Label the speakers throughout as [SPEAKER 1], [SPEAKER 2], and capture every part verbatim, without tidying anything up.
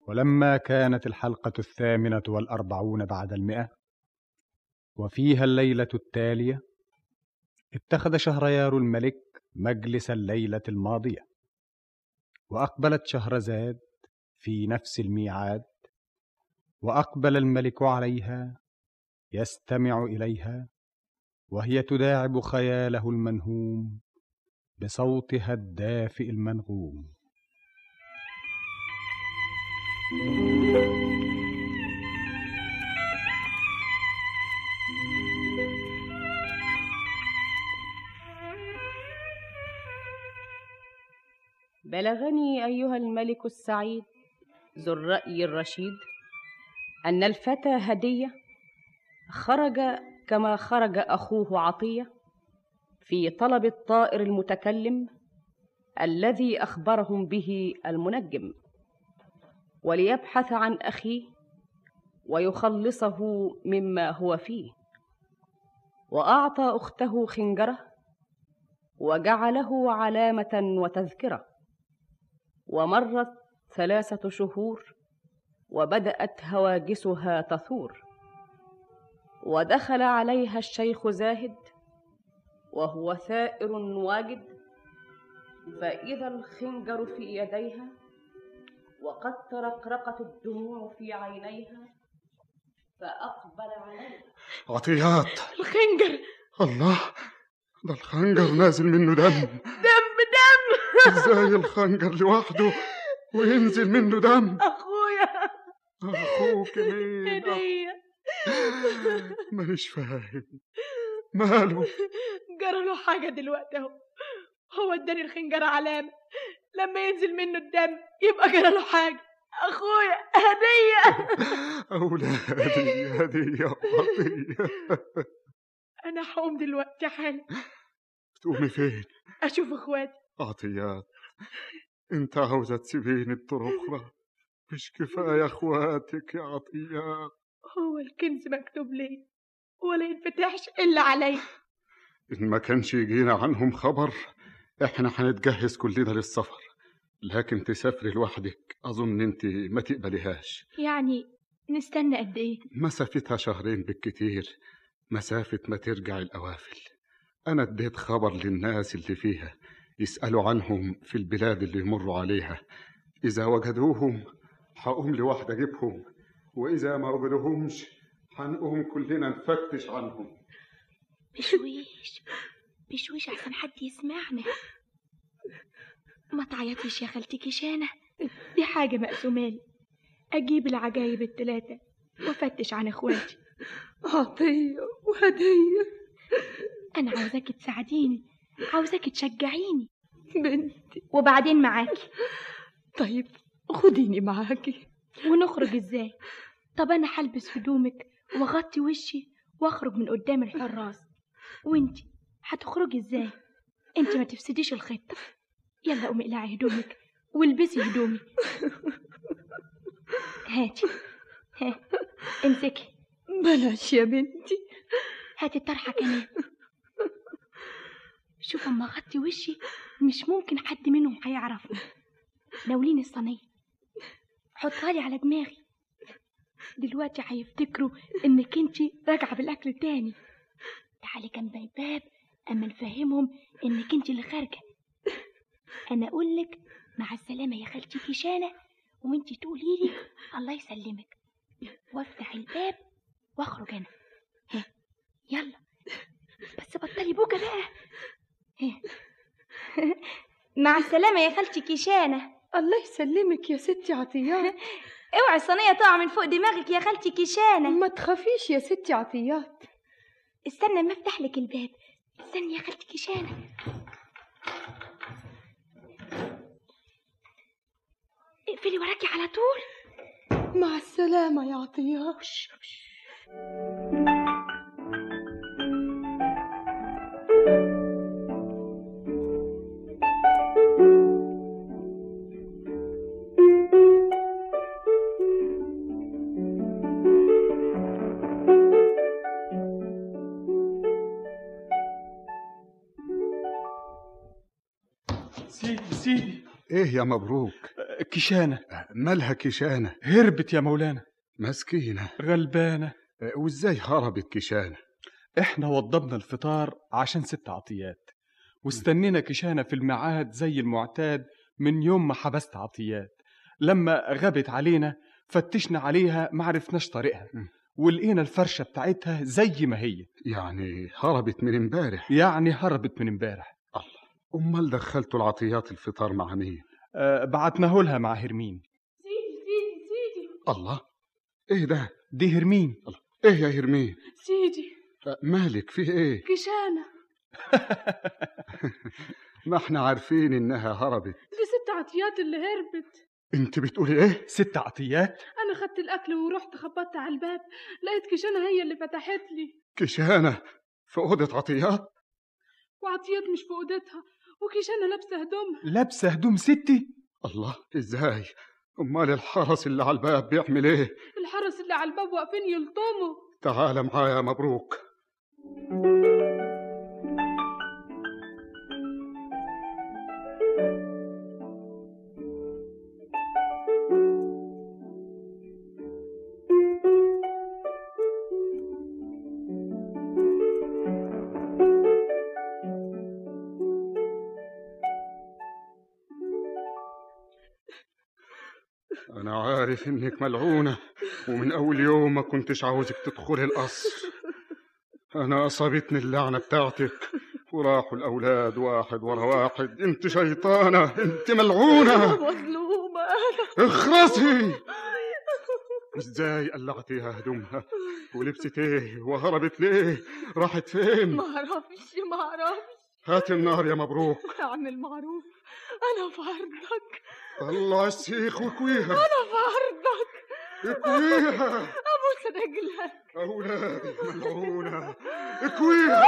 [SPEAKER 1] ولما كانت الحلقة الثامنة والأربعون بعد المئة وفيها الليلة التالية، اتخذ شهريار الملك مجلس الليلة الماضية، وأقبلت شهرزاد في نفس الميعاد، وأقبل الملك عليها يستمع إليها وهي تداعب خياله المنهوم بصوتها الدافئ المنغوم.
[SPEAKER 2] بلغني أيها الملك السعيد ذو الرأي الرشيد أن الفتى هدية خرج كما خرج أخوه عطية في طلب الطائر المتكلم الذي أخبرهم به المنجم، وليبحث عن أخيه ويخلصه مما هو فيه. وأعطى أخته خنجره وجعله علامة وتذكرة. ومرت ثلاثة شهور وبدأت هواجسها تثور، ودخل عليها الشيخ زاهد وهو ثائر واجد، فإذا الخنجر في يديها وقد ترقرقت الدموع في عينيها، فأقبل عليها.
[SPEAKER 3] عطيات،
[SPEAKER 4] الخنجر!
[SPEAKER 3] الله، ده الخنجر نازل منه دم
[SPEAKER 4] دم دم
[SPEAKER 3] ازاي الخنجر لوحده وينزل منه دم؟
[SPEAKER 4] أخويا.
[SPEAKER 3] أخوك مين؟
[SPEAKER 4] هدية.
[SPEAKER 3] مانيش فاهم ماله.
[SPEAKER 4] جرى له حاجة دلوقتي اهو. هو اداني الخنجر علامة لما ينزل منه الدم يبقى جرى له حاجة. أخويا هدية.
[SPEAKER 3] أولادي هدية وعطية.
[SPEAKER 4] أنا هقوم دلوقتي حالا.
[SPEAKER 3] تقومي فين؟
[SPEAKER 4] أشوف إخواتي.
[SPEAKER 3] عطيات، انت عاوزة تسيبيني الطرخرة؟ مش كفاية اخواتك يا عطيات؟
[SPEAKER 4] هو الكنز مكتوب لي ولا ينفتحش إلا علي.
[SPEAKER 3] إن ما كانش يجينا عنهم خبر احنا هنتجهز كلنا للسفر، لكن تسافري لوحدك أظن انت ما تقبليهاش.
[SPEAKER 4] يعني نستنى قد إيه؟
[SPEAKER 3] مسافتها شهرين بالكتير، مسافة ما ترجع الأوافل. أنا اديت خبر للناس اللي فيها يسألوا عنهم في البلاد اللي يمروا عليها، إذا وجدوهم هقوم لوحدي أجيبهم، وإذا ما وجدوهمش هنقوم كلنا نفتش عنهم.
[SPEAKER 5] بشويش بشويش عشان حد يسمعنا. ما تعيطيش يا خالتي كيشانة،
[SPEAKER 4] دي حاجة مقسومالي. أجيب العجايب التلاتة وفتش عن إخواتي عطية وهدية.
[SPEAKER 5] أنا عاوزاكي تساعديني، عاوزاكي تشجعيني
[SPEAKER 4] بنتي.
[SPEAKER 5] وبعدين معاكي.
[SPEAKER 4] طيب خديني معاكي.
[SPEAKER 5] ونخرج إزاي؟ طب أنا هلبس هدومك وأغطي وشي وأخرج من قدام الحراس، وإنتي هتخرجي إزاي؟ إنتي ما تفسديش الخطة. يلا قومي اقلعي هدومك والبسي هدومي. هاتي، ها امسكي.
[SPEAKER 4] بلاش يا بنتي.
[SPEAKER 5] هاتي الطرحة كمان. شوف اما اغطي وشي مش ممكن حد منهم هيعرفني. ناوليني الصينية حطها لي على دماغي. دلوقتي هيفتكروا انك انتي راجعة بالاكل تاني. تعالي جنب الباب اما نفهمهم انك انتي اللي خارجة. انا اقولك مع السلامة يا خالتي كيشانة، وانتي تقوليلي الله يسلمك، وافتح الباب واخرج انا. ها يلا بس بطلي بوجة بقى. ها مع السلامة يا خالتي كيشانة.
[SPEAKER 4] الله يسلمك يا ستي عطيات.
[SPEAKER 5] اوعي الصينية تقع من فوق دماغك يا خالتي كيشانة.
[SPEAKER 4] ما تخافيش يا ستي عطيات.
[SPEAKER 5] استنى ما افتح لك الباب. استني يا خالتي كيشانة. اقفلي وراكي على طول.
[SPEAKER 4] مع السلامة يا عطيات.
[SPEAKER 3] سيدي سيدي. ايه يا مبروك؟
[SPEAKER 1] كشانة.
[SPEAKER 3] مالها كشانة؟
[SPEAKER 1] هربت يا مولانا.
[SPEAKER 3] مسكينة
[SPEAKER 1] غلبانة.
[SPEAKER 3] وازاي هربت كشانة؟
[SPEAKER 1] احنا وضبنا الفطار عشان ست عطيات، واستنينا كشانة في الميعاد زي المعتاد من يوم ما حبست عطيات. لما غابت علينا فتشنا عليها معرفناش طريقها، ولقينا الفرشة بتاعتها زي ما هي.
[SPEAKER 3] يعني هربت من امبارح؟
[SPEAKER 1] يعني هربت من امبارح.
[SPEAKER 3] الله، امال دخلتوا العطيات الفطار مع مين؟
[SPEAKER 1] أه بعتناه لها مع هرمين.
[SPEAKER 4] سيدي سيدي سيدي.
[SPEAKER 3] الله، ايه ده؟
[SPEAKER 1] دي هرمين.
[SPEAKER 3] الله، ايه يا هرمين؟
[SPEAKER 4] سيدي
[SPEAKER 3] مالك فيه ايه؟
[SPEAKER 4] كشانة.
[SPEAKER 3] ما احنا عارفين انها هربت.
[SPEAKER 4] دي ست عطيات اللي هربت.
[SPEAKER 3] انت بتقولي ايه؟
[SPEAKER 1] ست عطيات؟
[SPEAKER 4] انا خدت الاكل ورحت خبطت على الباب، لقيت كشانة هي اللي فتحت لي.
[SPEAKER 3] كشانة في اوضه عطيات؟
[SPEAKER 4] وعطيات مش في اوضتها، وكشانة لابسه هدومها.
[SPEAKER 1] لابسه هدوم ستي؟
[SPEAKER 3] الله، ازاي؟ امال الحرس اللي على الباب بيعمل ايه؟
[SPEAKER 4] الحرس اللي على الباب واقفين يلطموا.
[SPEAKER 3] تعال معايا مبروك. أنا عارف إنك ملعونة، ومن أول يوم ما كنتش عاوزك تدخلي القصر. أنا أصابتني اللعنة بتاعتك، وراحوا الأولاد واحد ورا واحد. أنت شيطانة، أنت ملعونة.
[SPEAKER 4] مظلومة.
[SPEAKER 3] اخرسي. إزاي قلعتيها هدومها ولبست إيه وهربت ليه؟ راحت فين؟
[SPEAKER 4] ما اعرفش ما اعرفش.
[SPEAKER 3] هات النار يا مبروك.
[SPEAKER 4] اعمل معروف، انا في عرضك.
[SPEAKER 3] طلع السيخ وكويها.
[SPEAKER 4] انا في عرضك.
[SPEAKER 3] اكويها.
[SPEAKER 4] ابوس رجلك.
[SPEAKER 3] اولادي ملعونه، اكويها.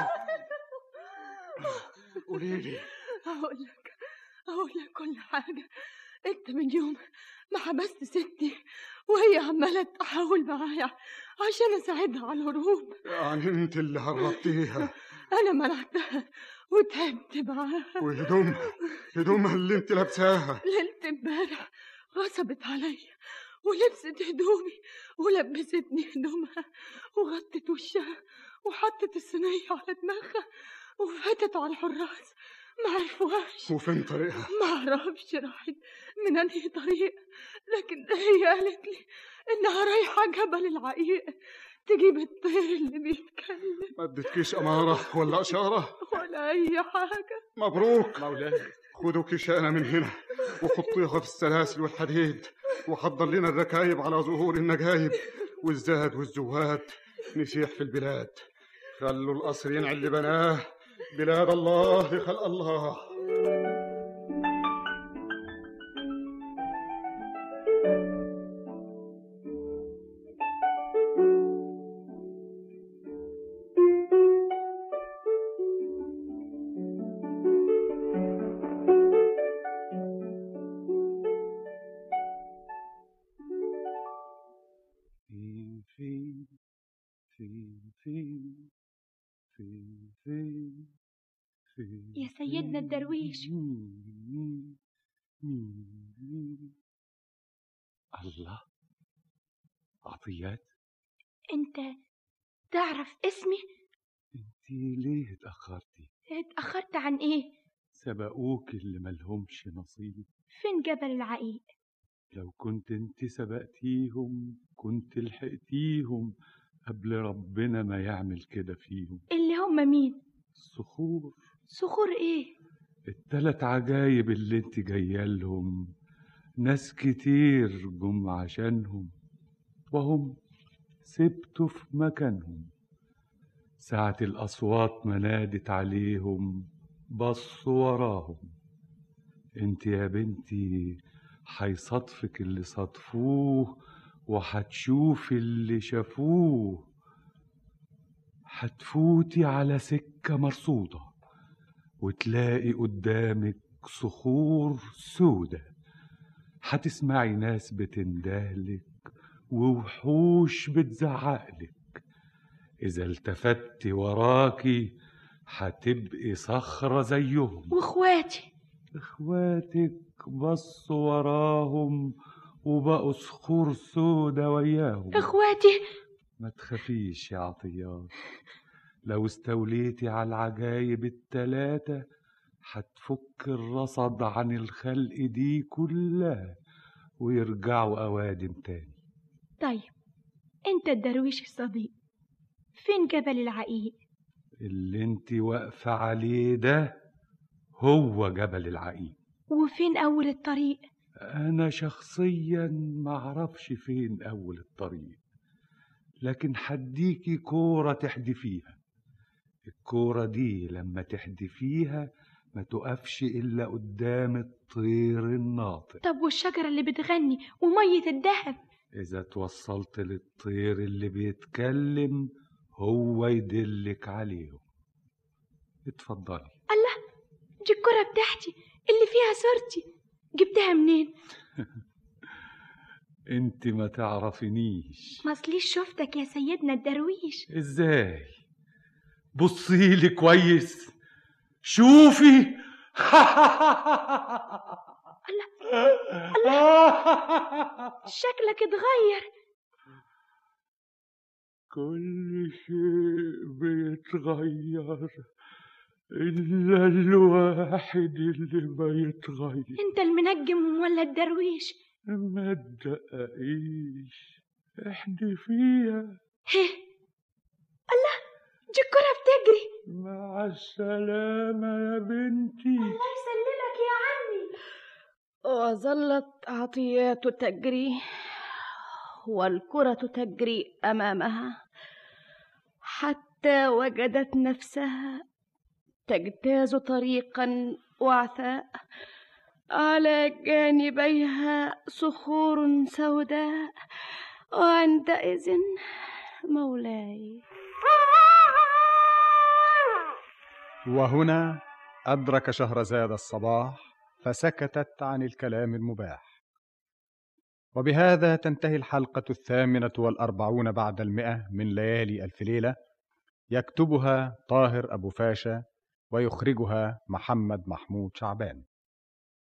[SPEAKER 3] قولي لي.
[SPEAKER 4] اقول لك اقول لك كل حاجه. انت من يوم ما حبست ستي وهي عماله تحاول معايا عشان اساعدها على الهروب.
[SPEAKER 3] يعني انت اللي هربتيها؟
[SPEAKER 4] انا منعتها وتعبت معاها.
[SPEAKER 3] وهدومها هدومها اللي انت لابساها
[SPEAKER 4] ليلة امبارح غصبت عليا ولبست هدومي ولبستني هدومها وغطت وشها وحطت الصينية على دماغها وفاتت على الحراس ما عرفوهاش.
[SPEAKER 3] وفين طريقها؟
[SPEAKER 4] ما اعرفش راحت من انهي طريق، لكن هي قالت لي انها رايحة جبل العقيق تجيب الطير اللي بيتكلم.
[SPEAKER 3] ما ادتكيش اماره ولا اشاره
[SPEAKER 4] ولا اي حاجة.
[SPEAKER 3] مبروك مولاي. خدوا كشانة من هنا وحطيها في السلاسل والحديد، وحضر لنا الركايب على ظهور النجايب، والزاد والزواد نسيح في البلاد. خلوا القصر ينعي اللي بناه، بلاد الله لخلق الله.
[SPEAKER 5] يا سيدنا الدرويش.
[SPEAKER 1] الله، عطيات،
[SPEAKER 5] انت تعرف اسمي؟
[SPEAKER 1] انت ليه اتأخرتي؟
[SPEAKER 5] اتأخرت عن ايه؟
[SPEAKER 1] سبقوك اللي ملهمش نصيب.
[SPEAKER 5] فين جبل العقيق؟
[SPEAKER 1] لو كنت انت سبقتيهم كنت لحقتيهم قبل ربنا ما يعمل كده فيهم.
[SPEAKER 5] اللي هم مين؟
[SPEAKER 1] الصخور.
[SPEAKER 5] صخور ايه؟
[SPEAKER 1] التلات عجايب اللي انت جايالهم، ناس كتير جم عشانهم وهم سبتوا في مكانهم. ساعة الأصوات ما نادت عليهم بصوا وراهم. انت يا بنتي حيصادفك اللي صادفوه، وحتشوفي اللي شافوه. حتفوتي على سكة مرصودة وتلاقي قدامك صخور سودة. حتسمعي ناس بتندهلك ووحوش بتزعقلك. إذا التفتي وراكي حتبقي صخرة زيهم.
[SPEAKER 5] واخواتي؟
[SPEAKER 1] اخواتك
[SPEAKER 6] بصوا وراهم وبقوا صخور سودا وياهم.
[SPEAKER 5] اخواتي
[SPEAKER 6] ما تخافيش يا عطيات، لو استوليتي على العجايب التلاتة هتفك الرصد عن الخلق دي كلها ويرجعوا أوادم تاني.
[SPEAKER 5] طيب انت الدرويش الصديق، فين جبل العقيق؟
[SPEAKER 6] اللي انت واقفة عليه ده هو جبل العقيق.
[SPEAKER 5] وفين أول الطريق؟
[SPEAKER 6] أنا شخصيا معرفش فين أول الطريق، لكن هديكي كورة تحدفيها. الكورة دي لما تحدفيها ما تقفش إلا قدام الطير الناطق.
[SPEAKER 5] طب والشجرة اللي بتغني ومية الدهب؟
[SPEAKER 6] إذا توصلت للطير اللي بيتكلم هو يدلك عليهم. اتفضلي.
[SPEAKER 5] الله، دي الكرة بتاعتي اللي فيها صورتي، جبتها منين؟
[SPEAKER 6] انت ما تعرفينيش.
[SPEAKER 5] ما اصليش شفتك يا سيدنا الدرويش.
[SPEAKER 6] ازاي؟ بصيلي كويس، شوفي.
[SPEAKER 5] الله الله، شكلك اتغير.
[SPEAKER 6] كل شيء بيتغير إلا الواحد اللي ما يتغير.
[SPEAKER 5] انت المنجم ولا الدرويش؟
[SPEAKER 6] ما تدققيش، احنا فيها.
[SPEAKER 5] هيه، الله، دي الكرة بتجري.
[SPEAKER 6] مع السلامة يا بنتي.
[SPEAKER 5] الله يسلمك يا عمي.
[SPEAKER 2] وظلت عطيات تجري والكرة تجري أمامها حتى وجدت نفسها تجتاز طريقا وعثاء على جانبيها صخور سوداء، وعندئذ مولاي.
[SPEAKER 1] وهنا أدرك شهرزاد الصباح فسكتت عن الكلام المباح. وبهذا تنتهي الحلقة الثامنة والأربعون بعد المئة من ليالي ألف ليلة، يكتبها طاهر أبو فاشا ويخرجها محمد محمود شعبان.